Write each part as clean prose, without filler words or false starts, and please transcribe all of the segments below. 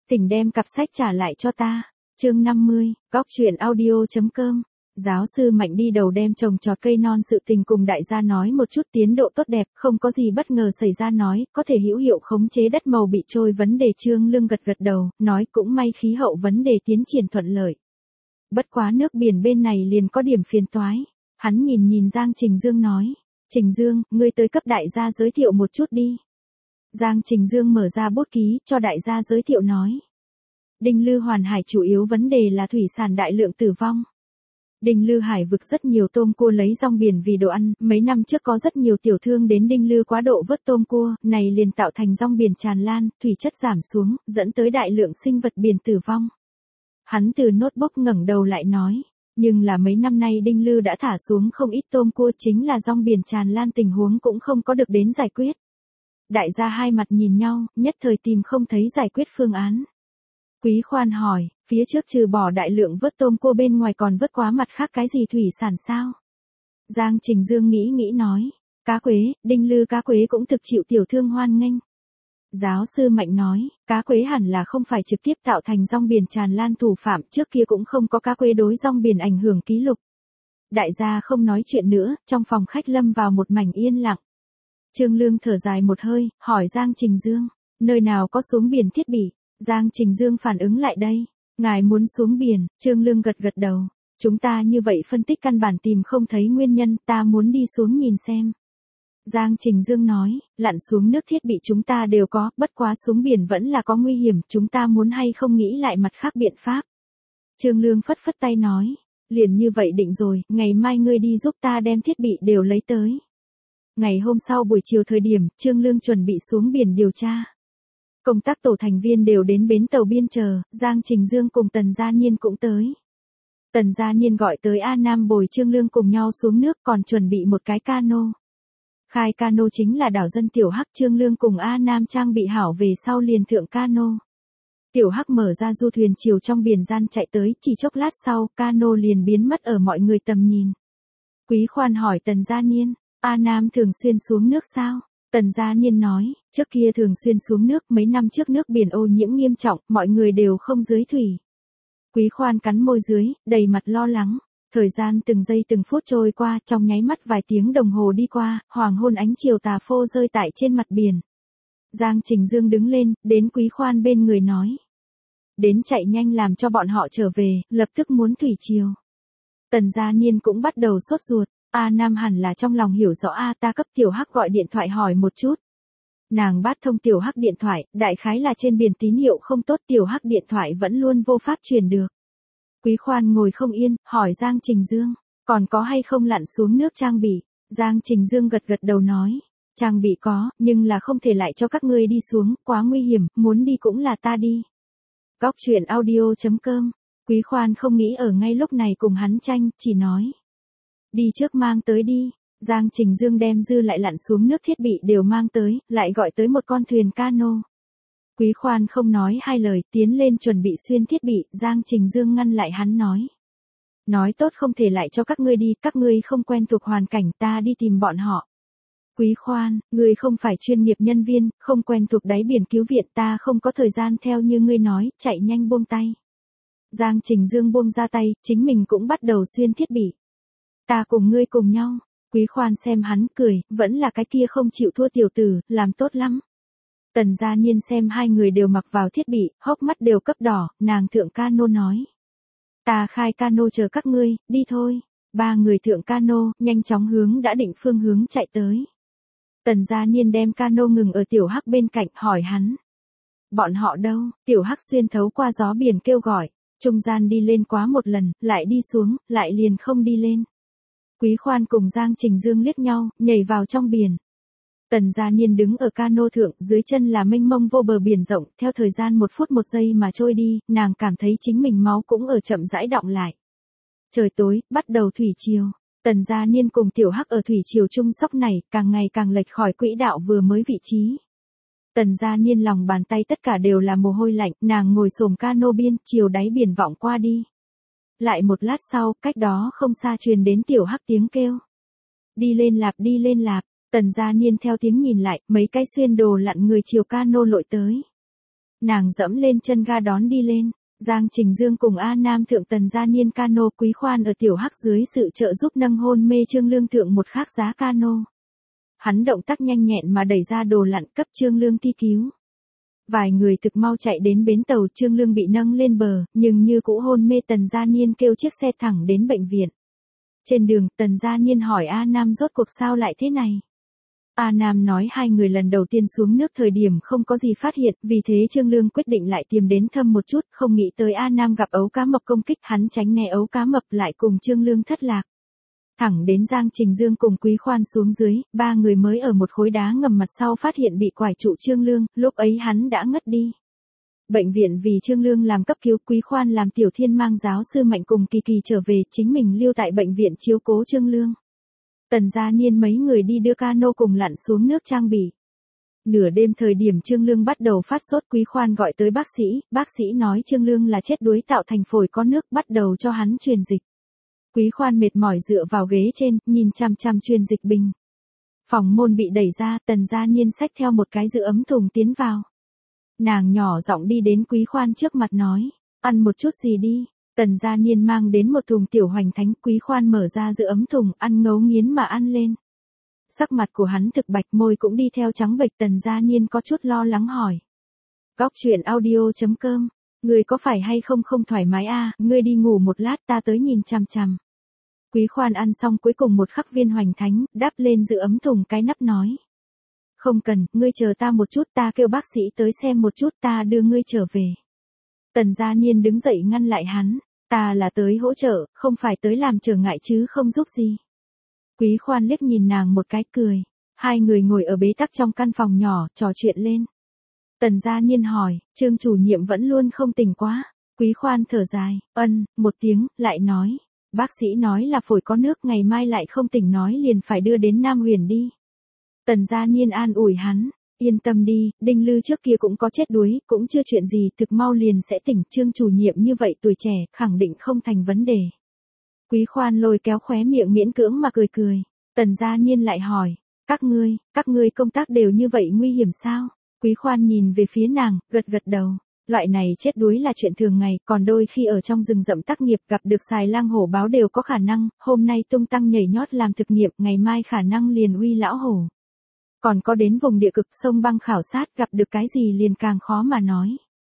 Tỉnh đem cặp sách trả lại cho ta. Chương 50, góc chuyện audio.com. Giáo sư Mạnh đi đầu đem trồng trọt cây non sự tình cùng đại gia nói một chút tiến độ tốt đẹp, không có gì bất ngờ xảy ra nói, có thể hữu hiệu khống chế đất màu bị trôi vấn đề. Trương Lương gật gật đầu, nói cũng may khí hậu vấn đề tiến triển thuận lợi. Bất quá nước biển bên này liền có điểm phiền toái. Hắn nhìn Giang Trình Dương nói, Trình Dương, ngươi tới cấp đại gia giới thiệu một chút đi. Giang Trình Dương mở ra bút ký, cho đại gia giới thiệu nói. Đinh Lư Hoàn Hải chủ yếu vấn đề là thủy sản đại lượng tử vong. Đinh Lư Hải vực rất nhiều tôm cua lấy rong biển vì đồ ăn, mấy năm trước có rất nhiều tiểu thương đến Đinh Lư quá độ vớt tôm cua, này liền tạo thành rong biển tràn lan, thủy chất giảm xuống, dẫn tới đại lượng sinh vật biển tử vong. Hắn từ notebook ngẩng đầu lại nói, nhưng là mấy năm nay Đinh Lư đã thả xuống không ít tôm cua, chính là rong biển tràn lan tình huống cũng không có được đến giải quyết. Đại gia hai mặt nhìn nhau, nhất thời tìm không thấy giải quyết phương án. Quý Khoan hỏi, phía trước trừ bỏ đại lượng vớt tôm cua bên ngoài còn vớt quá mặt khác cái gì thủy sản sao? Giang Trình Dương nghĩ nói, cá quế, Đinh Lư cá quế cũng thực chịu tiểu thương hoan nghênh. Giáo sư Mạnh nói, cá quế hẳn là không phải trực tiếp tạo thành rong biển tràn lan thủ phạm, trước kia cũng không có cá quế đối rong biển ảnh hưởng ký lục. Đại gia không nói chuyện nữa, trong phòng khách lâm vào một mảnh yên lặng. Trương Lương thở dài một hơi, hỏi Giang Trình Dương, nơi nào có xuống biển thiết bị? Giang Trình Dương phản ứng lại đây, ngài muốn xuống biển. Trương Lương gật gật đầu, chúng ta như vậy phân tích căn bản tìm không thấy nguyên nhân, ta muốn đi xuống nhìn xem. Giang Trình Dương nói, lặn xuống nước thiết bị chúng ta đều có, bất quá xuống biển vẫn là có nguy hiểm, chúng ta muốn hay không nghĩ lại mặt khác biện pháp. Trương Lương phất phất tay nói, liền như vậy định rồi, ngày mai ngươi đi giúp ta đem thiết bị đều lấy tới. Ngày hôm sau buổi chiều thời điểm, Trương Lương chuẩn bị xuống biển điều tra. Công tác tổ thành viên đều đến bến tàu biên chờ, Giang Trình Dương cùng Tần Gia Niên cũng tới. Tần Gia Niên gọi tới A Nam bồi Trương Lương cùng nhau xuống nước, còn chuẩn bị một cái cano. Khai cano chính là đảo dân Tiểu Hắc. Trương Lương cùng A Nam trang bị hảo về sau liền thượng cano. Tiểu Hắc mở ra du thuyền chiều trong biển gian chạy tới, chỉ chốc lát sau, cano liền biến mất ở mọi người tầm nhìn. Quý Khoan hỏi Tần Gia Niên, A Nam thường xuyên xuống nước sao? Tần Gia Niên nói, trước kia thường xuyên xuống nước, mấy năm trước nước biển ô nhiễm nghiêm trọng, mọi người đều không dưới thủy. Quý Khoan cắn môi dưới, đầy mặt lo lắng. Thời gian từng giây từng phút trôi qua, trong nháy mắt vài tiếng đồng hồ đi qua, hoàng hôn ánh chiều tà phô rơi tại trên mặt biển. Giang Trình Dương đứng lên, đến Quý Khoan bên người nói. Đến chạy nhanh làm cho bọn họ trở về, lập tức muốn thủy triều. Tần Gia Niên cũng bắt đầu sốt ruột. A Nam hẳn là trong lòng hiểu rõ ta cấp Tiểu Hắc gọi điện thoại hỏi một chút. Nàng bắt thông Tiểu Hắc điện thoại, đại khái là trên biển tín hiệu không tốt, Tiểu Hắc điện thoại vẫn luôn vô pháp truyền được. Quý Khoan ngồi không yên, hỏi Giang Trình Dương, còn có hay không lặn xuống nước trang bị? Giang Trình Dương gật gật đầu nói, trang bị có, nhưng là không thể lại cho các ngươi đi xuống, quá nguy hiểm, muốn đi cũng là ta đi. Góc chuyện audio.com. Quý Khoan không nghĩ ở ngay lúc này cùng hắn tranh, chỉ nói. Đi trước mang tới đi. Giang Trình Dương đem dư lại lặn xuống nước thiết bị đều mang tới, lại gọi tới một con thuyền cano. Quý Khoan không nói hai lời, tiến lên chuẩn bị xuyên thiết bị, Giang Trình Dương ngăn lại hắn nói. Nói tốt không thể lại cho các ngươi đi, các ngươi không quen thuộc hoàn cảnh, ta đi tìm bọn họ. Quý Khoan, ngươi không phải chuyên nghiệp nhân viên, không quen thuộc đáy biển cứu viện, ta không có thời gian theo như ngươi nói, chạy nhanh buông tay. Giang Trình Dương buông ra tay, chính mình cũng bắt đầu xuyên thiết bị. Ta cùng ngươi cùng nhau. Quý Khoan xem hắn cười, vẫn là cái kia không chịu thua tiểu tử, làm tốt lắm. Tần Gia Niên xem hai người đều mặc vào thiết bị, hốc mắt đều cấp đỏ, nàng thượng cano nói. Ta khai cano chờ các ngươi, đi thôi. Ba người thượng cano, nhanh chóng hướng đã định phương hướng chạy tới. Tần Gia Niên đem cano ngừng ở Tiểu Hắc bên cạnh, hỏi hắn. Bọn họ đâu? Tiểu Hắc xuyên thấu qua gió biển kêu gọi, trung gian đi lên quá một lần, lại đi xuống, lại liền không đi lên. Quý Khoan cùng Giang Trình Dương liếc nhau, nhảy vào trong biển. Tần Gia Niên đứng ở cano thượng, dưới chân là mênh mông vô bờ biển rộng, theo thời gian 1 phút 1 giây mà trôi đi, nàng cảm thấy chính mình máu cũng ở chậm rãi đọng lại. Trời tối, bắt đầu thủy triều. Tần Gia Niên cùng Tiểu Hắc ở thủy triều trung sóc này, càng ngày càng lệch khỏi quỹ đạo vừa mới vị trí. Tần Gia Niên lòng bàn tay tất cả đều là mồ hôi lạnh, nàng ngồi xổm cano biên, chiều đáy biển vọng qua đi. Lại một lát sau, cách đó không xa truyền đến Tiểu Hắc tiếng kêu. Đi lên lạp. Tần Gia Niên theo tiếng nhìn lại, mấy cái xuyên đồ lặn người chiều cano lội tới. Nàng dẫm lên chân ga đón đi lên. Giang Trình Dương cùng A Nam thượng Tần Gia Niên cano, Quý Khoan ở tiểu hắc dưới sự trợ giúp nâng hôn mê Trương Lương thượng một khác giá cano. Hắn động tác nhanh nhẹn mà đẩy ra đồ lặn cấp Trương Lương thi cứu. Vài người thực mau chạy đến bến tàu, Trương Lương bị nâng lên bờ, nhưng như cũ hôn mê. Tần Gia Niên kêu chiếc xe thẳng đến bệnh viện. Trên đường, Tần Gia Niên hỏi A Nam rốt cuộc sao lại thế này. A Nam nói hai người lần đầu tiên xuống nước thời điểm không có gì phát hiện, vì thế Trương Lương quyết định lại tìm đến thăm một chút, không nghĩ tới A Nam gặp ấu cá mập công kích, hắn tránh né ấu cá mập lại cùng Trương Lương thất lạc. Thẳng đến Giang Trình Dương cùng Quý Khoan xuống dưới, ba người mới ở một khối đá ngầm mặt sau phát hiện bị quải trụ Trương Lương, lúc ấy hắn đã ngất đi. Bệnh viện vì Trương Lương làm cấp cứu, Quý Khoan làm Tiểu Thiên mang giáo sư Mạnh cùng Kỳ Kỳ trở về, chính mình lưu tại bệnh viện chiếu cố Trương Lương. Tần Gia Niên mấy người đi đưa cano cùng lặn xuống nước trang bị. Nửa đêm thời điểm Trương Lương bắt đầu phát sốt, Quý Khoan gọi tới bác sĩ nói Trương Lương là chết đuối tạo thành phổi có nước, bắt đầu cho hắn truyền dịch. Quý Khoan mệt mỏi dựa vào ghế trên, nhìn chằm chằm truyền dịch bình. Phòng môn bị đẩy ra, Tần Gia Niên xách theo một cái giữ ấm thùng tiến vào. Nàng nhỏ giọng đi đến Quý Khoan trước mặt nói, ăn một chút gì đi. Tần Gia Niên mang đến một thùng tiểu hoành thánh, Quý Khoan mở ra giữ ấm thùng, ăn ngấu nghiến mà ăn lên. Sắc mặt của hắn thực bạch, môi cũng đi theo trắng bệch. Tần Gia Niên có chút lo lắng hỏi. Góc truyện audio.com, ngươi có phải hay không thoải mái à, ngươi đi ngủ một lát ta tới nhìn chằm chằm. Quý Khoan ăn xong cuối cùng một khắc viên hoành thánh, đắp lên giữ ấm thùng cái nắp nói. Không cần, ngươi chờ ta một chút, ta kêu bác sĩ tới xem một chút, ta đưa ngươi trở về. Tần Gia Niên đứng dậy ngăn lại hắn, ta là tới hỗ trợ, không phải tới làm trở ngại chứ không giúp gì. Quý Khoan liếc nhìn nàng một cái cười, hai người ngồi ở bế tắc trong căn phòng nhỏ, trò chuyện lên. Tần Gia Niên hỏi, Trương chủ nhiệm vẫn luôn không tỉnh quá. Quý Khoan thở dài, một tiếng, lại nói. Bác sĩ nói là phổi có nước, ngày mai lại không tỉnh nói liền phải đưa đến Nam Huyền đi. Tần Gia Niên an ủi hắn, yên tâm đi, Đinh Lư trước kia cũng có chết đuối, cũng chưa chuyện gì, thực mau liền sẽ tỉnh, Trương chủ nhiệm như vậy tuổi trẻ, khẳng định không thành vấn đề. Quý Khoan lôi kéo khóe miệng miễn cưỡng mà cười. Tần Gia Niên lại hỏi, các ngươi công tác đều như vậy nguy hiểm sao? Quý Khoan nhìn về phía nàng, gật đầu. Loại này chết đuối là chuyện thường ngày, còn đôi khi ở trong rừng rậm tác nghiệp gặp được xài lang hổ báo đều có khả năng, hôm nay tung tăng nhảy nhót làm thực nghiệm, ngày mai khả năng liền uy lão hổ. Còn có đến vùng địa cực sông băng khảo sát gặp được cái gì liền càng khó mà nói.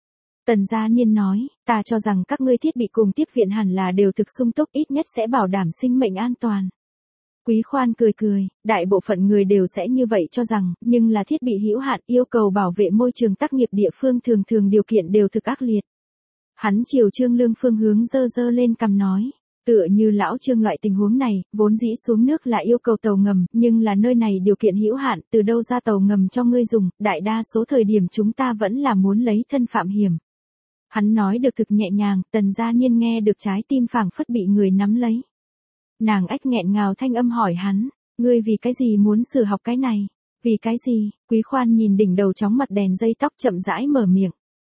Tần Gia Niên nói, ta cho rằng các ngươi thiết bị cùng tiếp viện hẳn là đều thực sung túc, ít nhất sẽ bảo đảm sinh mệnh an toàn. Quý Khoan cười, đại bộ phận người đều sẽ như vậy cho rằng, nhưng là thiết bị hữu hạn, yêu cầu bảo vệ môi trường tác nghiệp địa phương thường điều kiện đều thực ác liệt. Hắn chiều Trương Lương phương hướng giơ lên cằm nói, tựa như lão Trương loại tình huống này, vốn dĩ xuống nước là yêu cầu tàu ngầm, nhưng là nơi này điều kiện hữu hạn, từ đâu ra tàu ngầm cho ngươi dùng, đại đa số thời điểm chúng ta vẫn là muốn lấy thân phạm hiểm. Hắn nói được thực nhẹ nhàng, Tần Gia Niên nghe được trái tim phảng phất bị người nắm lấy. Nàng ách nghẹn ngào thanh âm hỏi hắn, ngươi vì cái gì muốn sửa học cái này? Vì cái gì? Quý Khoan nhìn đỉnh đầu chóng mặt đèn dây tóc chậm rãi mở miệng.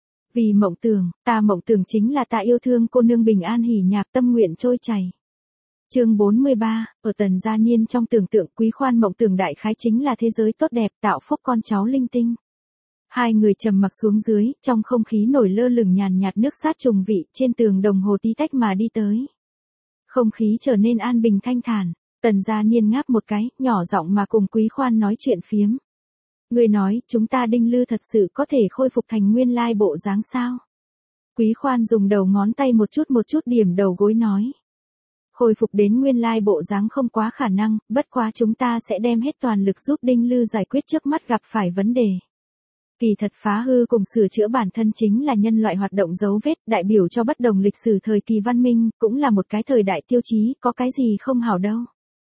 Vì mộng tưởng, ta mộng tưởng chính là ta yêu thương cô nương bình an hỉ nhạc tâm nguyện trôi chảy. Chương 43, ở Tần Gia Niên trong tưởng tượng Quý Khoan mộng tưởng đại khái chính là thế giới tốt đẹp tạo phúc con cháu linh tinh. Hai người trầm mặc xuống dưới, trong không khí nổi lơ lửng nhàn nhạt nước sát trùng vị, trên tường đồng hồ tí tách mà đi tới. Không khí trở nên an bình thanh thản, Tần Gia Niên ngáp một cái, nhỏ giọng mà cùng Quý Khoan nói chuyện phiếm. Người nói, chúng ta Đinh Lư thật sự có thể khôi phục thành nguyên lai bộ dáng sao? Quý Khoan dùng đầu ngón tay một chút điểm đầu gối nói. Khôi phục đến nguyên lai bộ dáng không quá khả năng, bất quá chúng ta sẽ đem hết toàn lực giúp Đinh Lư giải quyết trước mắt gặp phải vấn đề. Kỳ thật phá hư cùng sửa chữa bản thân chính là nhân loại hoạt động dấu vết, đại biểu cho bất đồng lịch sử thời kỳ văn minh, cũng là một cái thời đại tiêu chí, có cái gì không hảo đâu.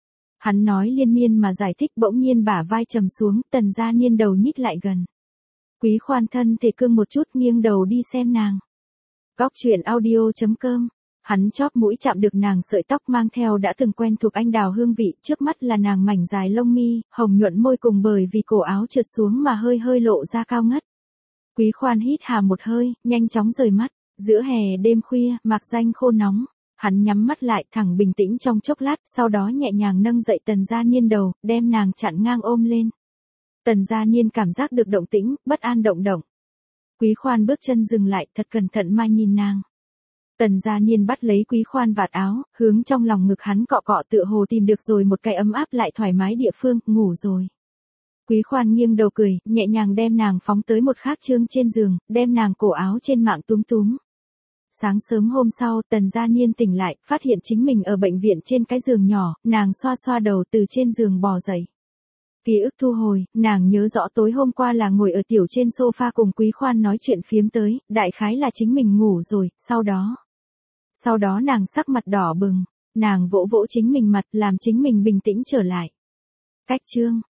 Hắn nói liên miên mà giải thích, bỗng nhiên bả vai trầm xuống, Tần Gia Niên đầu nhích lại gần. Quý Khoan thân thể cương một chút, nghiêng đầu đi xem nàng. Góc truyện audio.com. Hắn chóp mũi chạm được nàng sợi tóc mang theo đã từng quen thuộc anh đào hương vị, trước mắt là nàng mảnh dài lông mi, hồng nhuận môi cùng bởi vì cổ áo trượt xuống mà hơi lộ ra cao ngất. Quý Khoan hít hà một hơi, nhanh chóng rời mắt, giữa hè đêm khuya, mạc danh khô nóng. Hắn nhắm mắt lại thẳng bình tĩnh trong chốc lát, sau đó nhẹ nhàng nâng dậy Tần Gia Niên đầu, đem nàng chặn ngang ôm lên. Tần Gia Niên cảm giác được động tĩnh, bất an động. Quý Khoan bước chân dừng lại, thật cẩn thận mà nhìn nàng. Tần Gia Niên bắt lấy Quý Khoan vạt áo, hướng trong lòng ngực hắn cọ cọ, tựa hồ tìm được rồi một cái ấm áp lại thoải mái địa phương, ngủ rồi. Quý Khoan nghiêng đầu cười, nhẹ nhàng đem nàng phóng tới một khác chương trên giường, đem nàng cổ áo trên mạng túm túm. Sáng sớm hôm sau, Tần Gia Niên tỉnh lại, phát hiện chính mình ở bệnh viện trên cái giường nhỏ, nàng xoa xoa đầu từ trên giường bò dậy. Ký ức thu hồi, nàng nhớ rõ tối hôm qua là ngồi ở tiểu trên sofa cùng Quý Khoan nói chuyện phiếm tới, đại khái là chính mình ngủ rồi, sau đó nàng sắc mặt đỏ bừng, nàng vỗ vỗ chính mình mặt, làm chính mình bình tĩnh trở lại. Cách chương